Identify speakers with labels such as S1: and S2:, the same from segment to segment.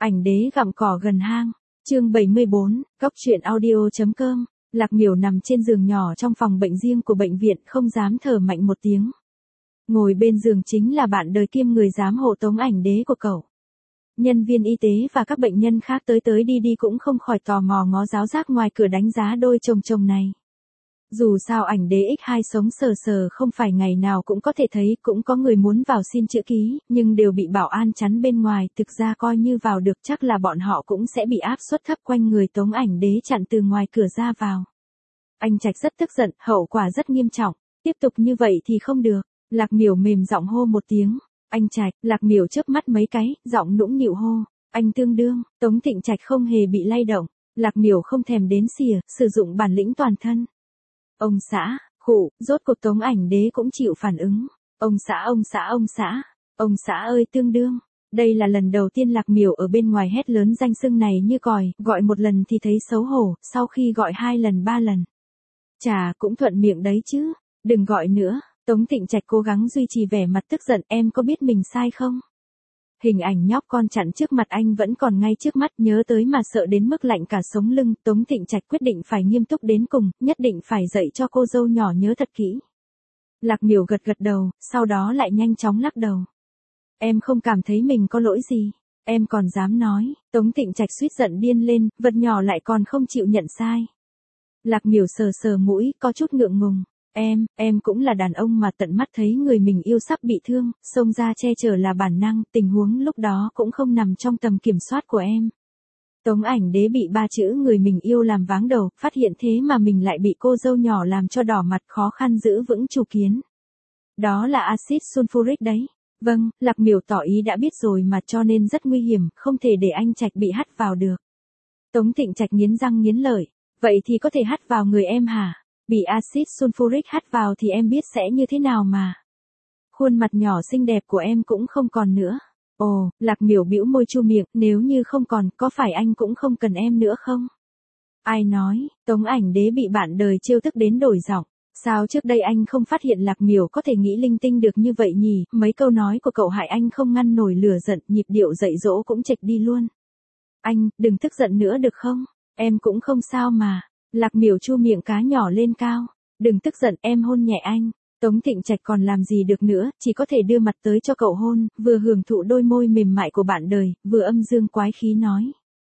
S1: Ảnh đế gặm cỏ gần hang. Chương 74, Cóc truyện audio.com. Lạc Miểu nằm trên giường nhỏ trong phòng bệnh riêng của bệnh viện, không dám thở mạnh một tiếng. Ngồi bên giường chính là bạn đời kiêm người giám hộ tống ảnh đế của cậu. Nhân viên y tế và các bệnh nhân khác tới tới đi đi cũng không khỏi tò mò ngó giáo giác ngoài cửa đánh giá đôi chồng chồng này. Dù sao ảnh đế X2 sống sờ sờ không phải ngày nào cũng có thể thấy, cũng có người muốn vào xin chữ ký, nhưng đều bị bảo an chắn bên ngoài, thực ra coi như vào được chắc là bọn họ cũng sẽ bị áp suất thấp quanh người tống ảnh đế chặn từ ngoài cửa ra vào. Anh Trạch rất tức giận, hậu quả rất nghiêm trọng, tiếp tục như vậy thì không được. Lạc Miểu mềm giọng hô một tiếng, anh Trạch. Lạc Miểu chớp mắt mấy cái, giọng nũng nịu hô, anh tương đương. Tống Thịnh Trạch không hề bị lay động, Lạc Miểu không thèm đếm xỉa, sử dụng bản lĩnh toàn thân. Ông xã, khụ, rốt cuộc tống ảnh đế cũng chịu phản ứng. Ông xã ơi tương đương. Đây là lần đầu tiên Lạc Miểu ở bên ngoài hét lớn danh xưng này như còi, gọi một lần thì thấy xấu hổ, sau khi gọi 2 lần 3 lần. Chà, cũng thuận miệng đấy chứ, đừng gọi nữa. Tống Thịnh Trạch cố gắng duy trì vẻ mặt tức giận, em có biết mình sai không? Hình ảnh nhóc con chặn trước mặt anh vẫn còn ngay trước mắt, nhớ tới mà sợ đến mức lạnh cả sống lưng. Tống Thịnh Trạch quyết định phải nghiêm túc đến cùng, nhất định phải dạy cho cô dâu nhỏ nhớ thật kỹ. Lạc Miểu gật gật đầu, sau đó lại nhanh chóng lắc đầu. Em không cảm thấy mình có lỗi gì, em còn dám nói. Tống Thịnh Trạch suýt giận điên lên, vật nhỏ lại còn không chịu nhận sai. Lạc Miểu sờ sờ mũi, có chút ngượng ngùng. Em cũng là đàn ông mà, tận mắt thấy người mình yêu sắp bị thương, xông ra che chở là bản năng, tình huống lúc đó cũng không nằm trong tầm kiểm soát của em. Tống ảnh đế bị 3 chữ người mình yêu làm váng đầu, phát hiện thế mà mình lại bị cô dâu nhỏ làm cho đỏ mặt, khó khăn giữ vững chủ kiến. Đó là axit sulfuric đấy. Vâng, Lạc Miểu tỏ ý đã biết rồi mà, cho nên rất nguy hiểm, không thể để anh Trạch bị hắt vào được. Tống Thịnh Trạch nghiến răng nghiến lợi, vậy thì có thể hắt vào người em hả? Bị axit sulfuric hắt vào thì em biết sẽ như thế nào mà. Khuôn mặt nhỏ xinh đẹp của em cũng không còn nữa. Ồ, Lạc Miểu bĩu môi chu miệng, nếu như không còn, có phải anh cũng không cần em nữa không? Ai nói? Tống ảnh đế bị bạn đời trêu tức đến đổi giọng. Sao trước đây anh không phát hiện Lạc Miểu có thể nghĩ linh tinh được như vậy nhỉ? Mấy câu nói của cậu hại anh không ngăn nổi lửa giận, nhịp điệu dạy dỗ cũng chệch đi luôn. Anh, đừng tức giận nữa được không? Em cũng không sao mà. Lạc Miểu chu miệng cá nhỏ lên cao. Đừng tức giận, em hôn nhẹ anh. Tống Thịnh Trạch còn làm gì được nữa, chỉ có thể đưa mặt tới cho cậu hôn, vừa hưởng thụ đôi môi mềm mại của bạn đời, vừa âm dương quái khí nói.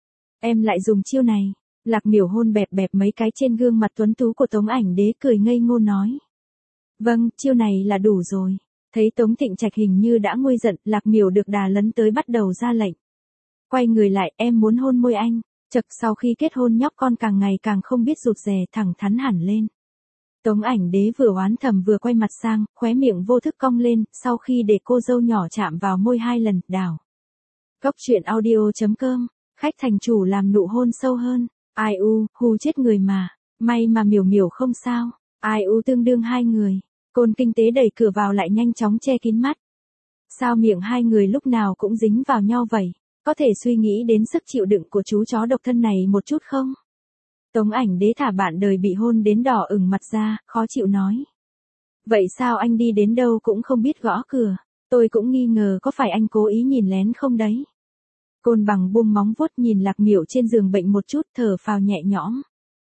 S1: Em lại dùng chiêu này. Lạc Miểu hôn bẹp bẹp mấy cái trên gương mặt tuấn tú của Tống ảnh đế, cười ngây ngô nói. Vâng, chiêu này là đủ rồi. Thấy Tống Thịnh Trạch hình như đã nguôi giận, Lạc Miểu được đà lấn tới bắt đầu ra lệnh. Quay người lại, em muốn hôn môi anh. Chật, sau khi kết hôn nhóc con càng ngày càng không biết rụt rè, thẳng thắn hẳn lên. Tống ảnh đế vừa oán thầm vừa quay mặt sang, khóe miệng vô thức cong lên, sau khi để cô dâu nhỏ chạm vào môi 2 lần, đảo. Cóc truyện audio.com, khách thành chủ làm nụ hôn sâu hơn. Ai u, hù chết người mà. May mà Miểu Miểu không sao. Ai u tương đương 2 người. Côn kinh tế đẩy cửa vào lại nhanh chóng che kín mắt. Sao miệng 2 người lúc nào cũng dính vào nhau vậy? Có thể suy nghĩ đến sức chịu đựng của chú chó độc thân này một chút không? Tống ảnh đế thả bạn đời bị hôn đến đỏ ửng mặt ra, khó chịu nói. Vậy sao anh đi đến đâu cũng không biết gõ cửa? Tôi cũng nghi ngờ có phải anh cố ý nhìn lén không đấy? Côn bằng buông móng vuốt nhìn Lạc Miểu trên giường bệnh một chút, thở phào nhẹ nhõm.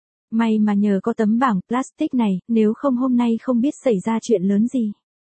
S1: May mà nhờ có tấm bảng plastic này, nếu không hôm nay không biết xảy ra chuyện lớn gì.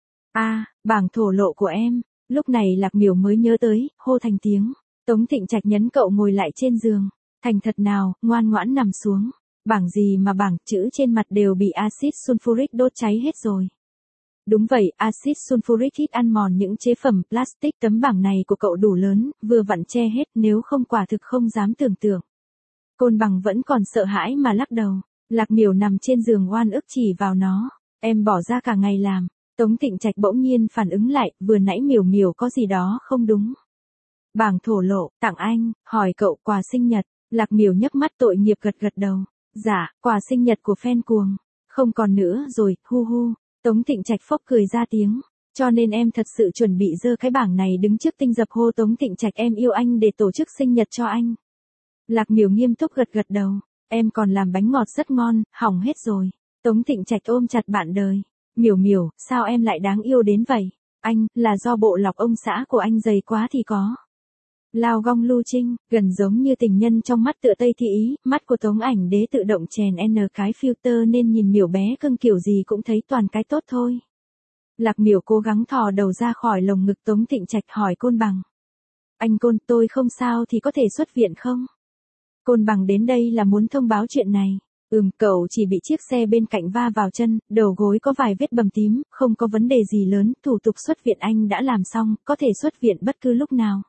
S1: Bảng thổ lộ của em. Lúc này Lạc Miểu mới nhớ tới, hô thành tiếng. Tống Thịnh Trạch nhấn cậu ngồi lại trên giường. Thành thật nào, ngoan ngoãn nằm xuống. Bảng gì mà bảng, chữ trên mặt đều bị axit sulfuric đốt cháy hết rồi. Đúng vậy, axit sulfuric ít ăn mòn những chế phẩm plastic, tấm bảng này của cậu đủ lớn, vừa vặn che hết, nếu không quả thực không dám tưởng tượng. Côn bằng vẫn còn sợ hãi mà lắc đầu. Lạc Miểu nằm trên giường oan ức chỉ vào nó. Em bỏ ra cả ngày làm. Tống Thịnh Trạch bỗng nhiên phản ứng lại, vừa nãy Miểu Miểu có gì đó không đúng. Bảng thổ lộ, tặng anh, hỏi cậu quà sinh nhật. Lạc Miểu nhấc mắt tội nghiệp gật gật đầu. Dạ, quà sinh nhật của fan cuồng. Không còn nữa rồi, hu hu. Tống Thịnh Trạch phốc cười ra tiếng. Cho nên em thật sự chuẩn bị giơ cái bảng này đứng trước tinh dập hô Tống Thịnh Trạch em yêu anh để tổ chức sinh nhật cho anh. Lạc Miểu nghiêm túc gật gật đầu. Em còn làm bánh ngọt rất ngon, hỏng hết rồi. Tống Thịnh Trạch ôm chặt bạn đời. Miểu Miểu, sao em lại đáng yêu đến vậy? Anh, là do bộ lọc ông xã của anh dày quá thì có. Lao Gong Lu Trinh, gần giống như tình nhân trong mắt tựa Tây Thị Ý, mắt của Tống Ảnh Đế tự động chèn cái filter nên nhìn miểu bé cưng kiểu gì cũng thấy toàn cái tốt thôi. Lạc Miểu cố gắng thò đầu ra khỏi lồng ngực Tống Thịnh Trạch hỏi Côn Bằng. Anh Côn, tôi không sao thì có thể xuất viện không? Côn Bằng đến đây là muốn thông báo chuyện này. Cậu chỉ bị chiếc xe bên cạnh va vào chân, đầu gối có vài vết bầm tím, không có vấn đề gì lớn, thủ tục xuất viện anh đã làm xong, có thể xuất viện bất cứ lúc nào.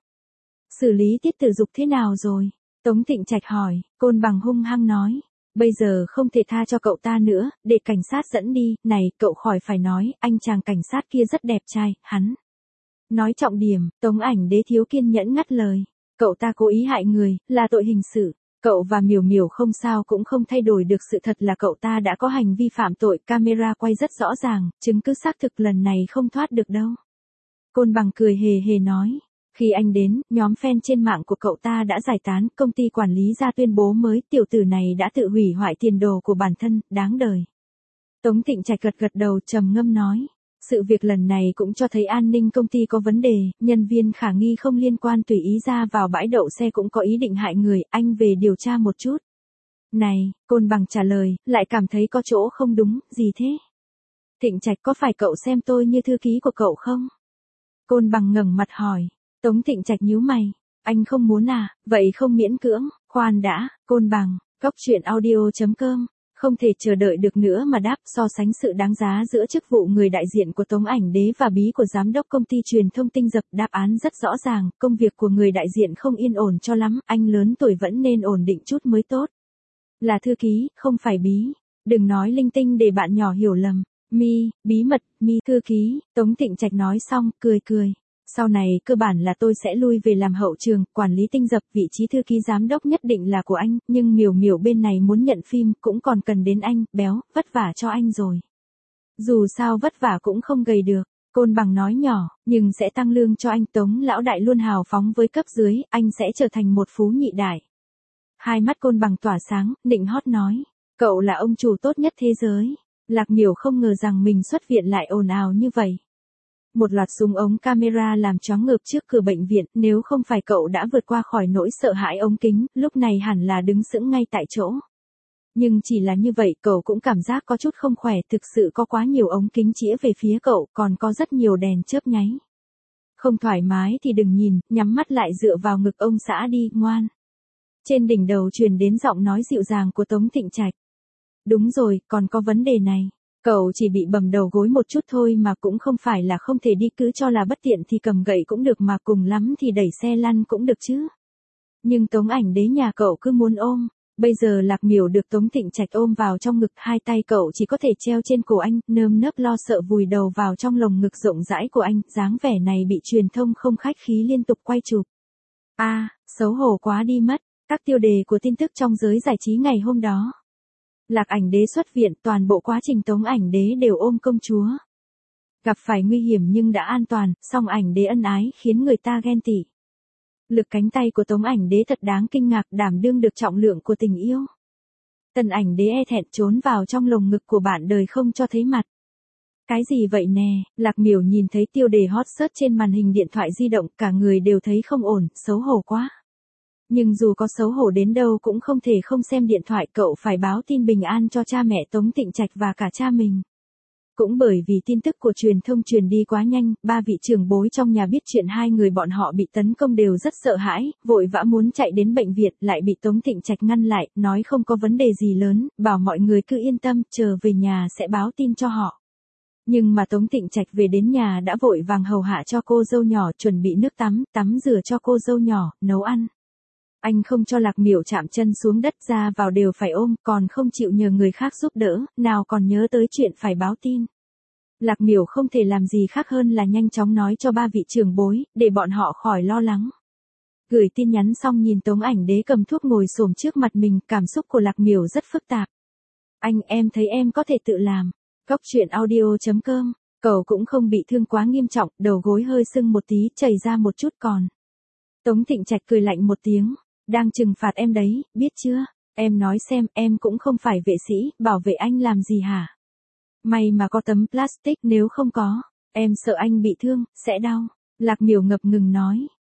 S1: Xử lý tiết tử dục thế nào rồi? Tống Thịnh Trạch hỏi, Côn Bằng hung hăng nói. Bây giờ không thể tha cho cậu ta nữa, để cảnh sát dẫn đi, này, cậu khỏi phải nói, anh chàng cảnh sát kia rất đẹp trai, hắn. Nói trọng điểm, Tống Ảnh Đế thiếu kiên nhẫn ngắt lời. Cậu ta cố ý hại người, là tội hình sự. Cậu và Miểu Miểu không sao cũng không thay đổi được sự thật là cậu ta đã có hành vi phạm tội, camera quay rất rõ ràng, chứng cứ xác thực lần này không thoát được đâu. Côn Bằng cười hề hề nói. Khi anh đến, nhóm fan trên mạng của cậu ta đã giải tán, công ty quản lý ra tuyên bố mới, tiểu tử này đã tự hủy hoại tiền đồ của bản thân, đáng đời. Tống Thịnh Trạch gật đầu trầm ngâm nói. Sự việc lần này cũng cho thấy an ninh công ty có vấn đề, nhân viên khả nghi không liên quan tùy ý ra vào bãi đậu xe cũng có ý định hại người, anh về điều tra một chút. Này, Côn Bằng trả lời, lại cảm thấy có chỗ không đúng, gì thế? Thịnh Trạch có phải cậu xem tôi như thư ký của cậu không? Côn Bằng ngẩng mặt hỏi. Tống Thịnh Trạch nhíu mày. Anh không muốn à, vậy không miễn cưỡng, khoan đã, Côn Bằng, coctruyện.audio.com. Không thể chờ đợi được nữa mà đáp so sánh sự đáng giá giữa chức vụ người đại diện của Tống Ảnh Đế và bí của giám đốc công ty truyền thông Tinh Dập. Đáp án rất rõ ràng, công việc của người đại diện không yên ổn cho lắm, anh lớn tuổi vẫn nên ổn định chút mới tốt. Là thư ký, không phải bí. Đừng nói linh tinh để bạn nhỏ hiểu lầm. Bí mật, thư ký, Tống Thịnh Trạch nói xong, cười. Sau này cơ bản là tôi sẽ lui về làm hậu trường, quản lý Tinh Dập, vị trí thư ký giám đốc nhất định là của anh, nhưng Miểu Miểu bên này muốn nhận phim cũng còn cần đến anh, béo, vất vả cho anh rồi. Dù sao vất vả cũng không gầy được, Côn Bằng nói nhỏ, nhưng sẽ tăng lương cho anh. Tống lão đại luôn hào phóng với cấp dưới, anh sẽ trở thành một phú nhị đại. Hai mắt Côn Bằng tỏa sáng, nịnh hót nói, cậu là ông chủ tốt nhất thế giới. Lạc Miểu không ngờ rằng mình xuất viện lại ồn ào như vậy. Một loạt súng ống camera làm choáng ngợp trước cửa bệnh viện, nếu không phải cậu đã vượt qua khỏi nỗi sợ hãi ống kính, lúc này hẳn là đứng sững ngay tại chỗ. Nhưng chỉ là như vậy cậu cũng cảm giác có chút không khỏe, thực sự có quá nhiều ống kính chĩa về phía cậu, còn có rất nhiều đèn chớp nháy. Không thoải mái thì đừng nhìn, nhắm mắt lại dựa vào ngực ông xã đi, ngoan. Trên đỉnh đầu truyền đến giọng nói dịu dàng của Tống Thịnh Trạch. Đúng rồi, còn có vấn đề này. Cậu chỉ bị bầm đầu gối một chút thôi mà cũng không phải là không thể đi, cứ cho là bất tiện thì cầm gậy cũng được mà, cùng lắm thì đẩy xe lăn cũng được chứ. Nhưng Tống Ảnh Đế nhà cậu cứ muốn ôm. Bây giờ Lạc Miểu được Tống Thịnh Trạch ôm vào trong ngực, hai tay cậu chỉ có thể treo trên cổ anh, nơm nớp lo sợ vùi đầu vào trong lồng ngực rộng rãi của anh, dáng vẻ này bị truyền thông không khách khí liên tục quay chụp. Xấu hổ quá đi mất. Các tiêu đề của tin tức trong giới giải trí ngày hôm đó. Lạc Ảnh Đế xuất viện, toàn bộ quá trình Tống Ảnh Đế đều ôm công chúa. Gặp phải nguy hiểm nhưng đã an toàn, song Ảnh Đế ân ái khiến người ta ghen tị. Lực cánh tay của Tống Ảnh Đế thật đáng kinh ngạc, đảm đương được trọng lượng của tình yêu. Tần Ảnh Đế e thẹn trốn vào trong lồng ngực của bạn đời không cho thấy mặt. Cái gì vậy nè? Lạc Miểu nhìn thấy tiêu đề hot search trên màn hình điện thoại di động, cả người đều thấy không ổn, xấu hổ quá. Nhưng dù có xấu hổ đến đâu cũng không thể không xem điện thoại, cậu phải báo tin bình an cho cha mẹ Tống Thịnh Trạch và cả cha mình. Cũng bởi vì tin tức của truyền thông truyền đi quá nhanh, ba vị trưởng bối trong nhà biết chuyện hai người bọn họ bị tấn công đều rất sợ hãi, vội vã muốn chạy đến bệnh viện, lại bị Tống Thịnh Trạch ngăn lại, nói không có vấn đề gì lớn, bảo mọi người cứ yên tâm, chờ về nhà sẽ báo tin cho họ. Nhưng mà Tống Thịnh Trạch về đến nhà đã vội vàng hầu hạ cho cô dâu nhỏ, chuẩn bị nước tắm rửa cho cô dâu nhỏ, nấu ăn. Anh không cho Lạc Miểu chạm chân xuống đất, ra vào đều phải ôm, còn không chịu nhờ người khác giúp đỡ, nào còn nhớ tới chuyện phải báo tin. Lạc Miểu không thể làm gì khác hơn là nhanh chóng nói cho ba vị trưởng bối, để bọn họ khỏi lo lắng. Gửi tin nhắn xong nhìn Tống Ảnh Đế cầm thuốc ngồi xổm trước mặt mình, cảm xúc của Lạc Miểu rất phức tạp. Anh, em thấy em có thể tự làm. Coctruyện.audio.com. Cậu cũng không bị thương quá nghiêm trọng, đầu gối hơi sưng một tí, chảy ra một chút còn. Tống Thịnh Trạch cười lạnh một tiếng. Đang trừng phạt em đấy, biết chưa? Em nói xem, em cũng không phải vệ sĩ, bảo vệ anh làm gì hả? May mà có tấm plastic, nếu không có, em sợ anh bị thương, sẽ đau. Lạc Miểu ngập ngừng nói.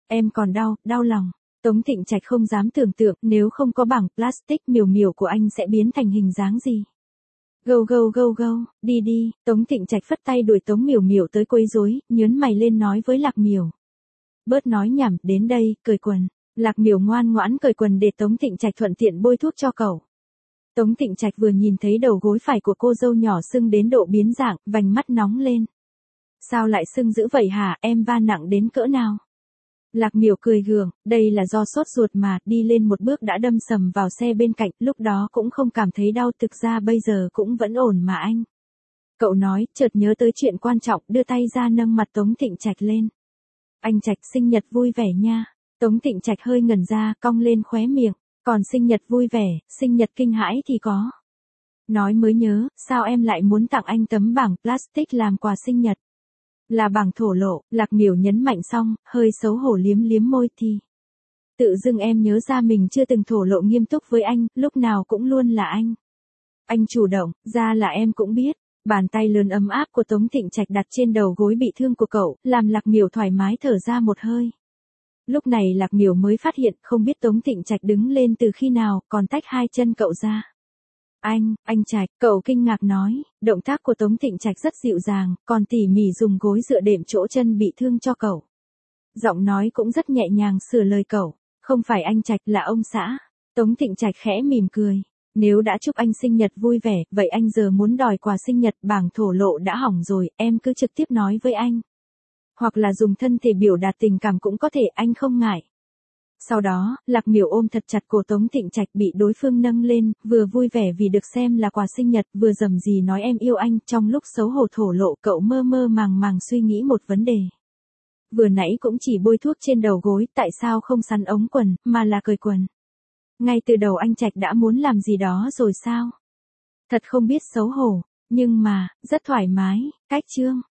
S1: Em còn đau lòng. Tống Thịnh Trạch không dám tưởng tượng nếu không có bảng plastic miểu miểu của anh sẽ biến thành hình dáng gì. Gâu gâu gâu gâu, đi đi, Tống Thịnh Trạch phất tay đuổi Tống Miểu Miểu tới quấy rối, nhớn mày lên nói với Lạc Miểu. Bớt nói nhảm, đến đây, cởi quần. Lạc Miểu ngoan ngoãn cởi quần để Tống Thịnh Trạch thuận tiện bôi thuốc cho cậu. Tống Thịnh Trạch vừa nhìn thấy đầu gối phải của cô dâu nhỏ sưng đến độ biến dạng, vành mắt nóng lên. Sao lại sưng dữ vậy hả, em va nặng đến cỡ nào? Lạc Miểu cười gượng, đây là do sốt ruột mà, đi lên một bước đã đâm sầm vào xe bên cạnh, lúc đó cũng không cảm thấy đau, thực ra bây giờ cũng vẫn ổn mà anh. Cậu nói, chợt nhớ tới chuyện quan trọng, đưa tay ra nâng mặt Tống Thịnh Trạch lên. Anh Trạch sinh nhật vui vẻ nha. Tống Thịnh Trạch hơi ngẩn ra, cong lên khóe miệng, còn sinh nhật vui vẻ, sinh nhật kinh hãi thì có. Nói mới nhớ, sao em lại muốn tặng anh tấm bảng plastic làm quà sinh nhật? Là bảng thổ lộ, Lạc Miểu nhấn mạnh xong, hơi xấu hổ liếm liếm môi thì. Tự dưng em nhớ ra mình chưa từng thổ lộ nghiêm túc với anh, lúc nào cũng luôn là anh. Anh chủ động, ra là em cũng biết. Bàn tay lớn ấm áp của Tống Thịnh Trạch đặt trên đầu gối bị thương của cậu, làm Lạc Miểu thoải mái thở ra một hơi. Lúc này Lạc Miểu mới phát hiện, không biết Tống Thịnh Trạch đứng lên từ khi nào, còn tách hai chân cậu ra. Anh Trạch, cậu kinh ngạc nói, động tác của Tống Thịnh Trạch rất dịu dàng, còn tỉ mỉ dùng gối dựa đệm chỗ chân bị thương cho cậu. Giọng nói cũng rất nhẹ nhàng sửa lời cậu, không phải anh Trạch là ông xã. Tống Thịnh Trạch khẽ mỉm cười, nếu đã chúc anh sinh nhật vui vẻ, vậy anh giờ muốn đòi quà sinh nhật, bảng thổ lộ đã hỏng rồi, em cứ trực tiếp nói với anh. Hoặc là dùng thân thể biểu đạt tình cảm cũng có thể, anh không ngại. Sau đó, Lạc Miểu ôm thật chặt cổ Tống Thịnh Trạch bị đối phương nâng lên, vừa vui vẻ vì được xem là quà sinh nhật, vừa rầm rì nói em yêu anh, trong lúc xấu hổ thổ lộ cậu mơ mơ màng màng suy nghĩ một vấn đề. Vừa nãy cũng chỉ bôi thuốc trên đầu gối, tại sao không sắn ống quần, mà là cởi quần. Ngay từ đầu anh Trạch đã muốn làm gì đó rồi sao? Thật không biết xấu hổ, nhưng mà, rất thoải mái, cách chương.